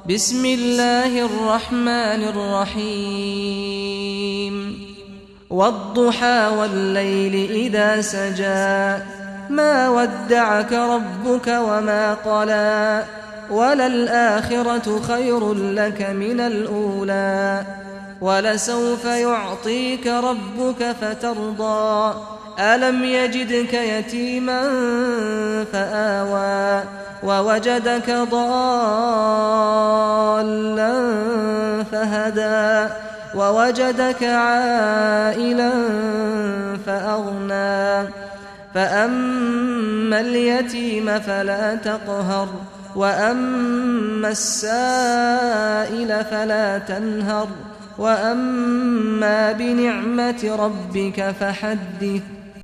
بسم الله الرحمن الرحيم والضحى والليل إذا سجى ما ودعك ربك وما قلى وللآخرة خير لك من الأولى ولسوف يعطيك ربك فترضى ألم يجدك يتيما فآوى ووجدك ضالا فهدى ووجدك عائلا فأغنى فأما اليتيم فلا تقهر وأما السائل فلا تنهر وأما بنعمة ربك فحدث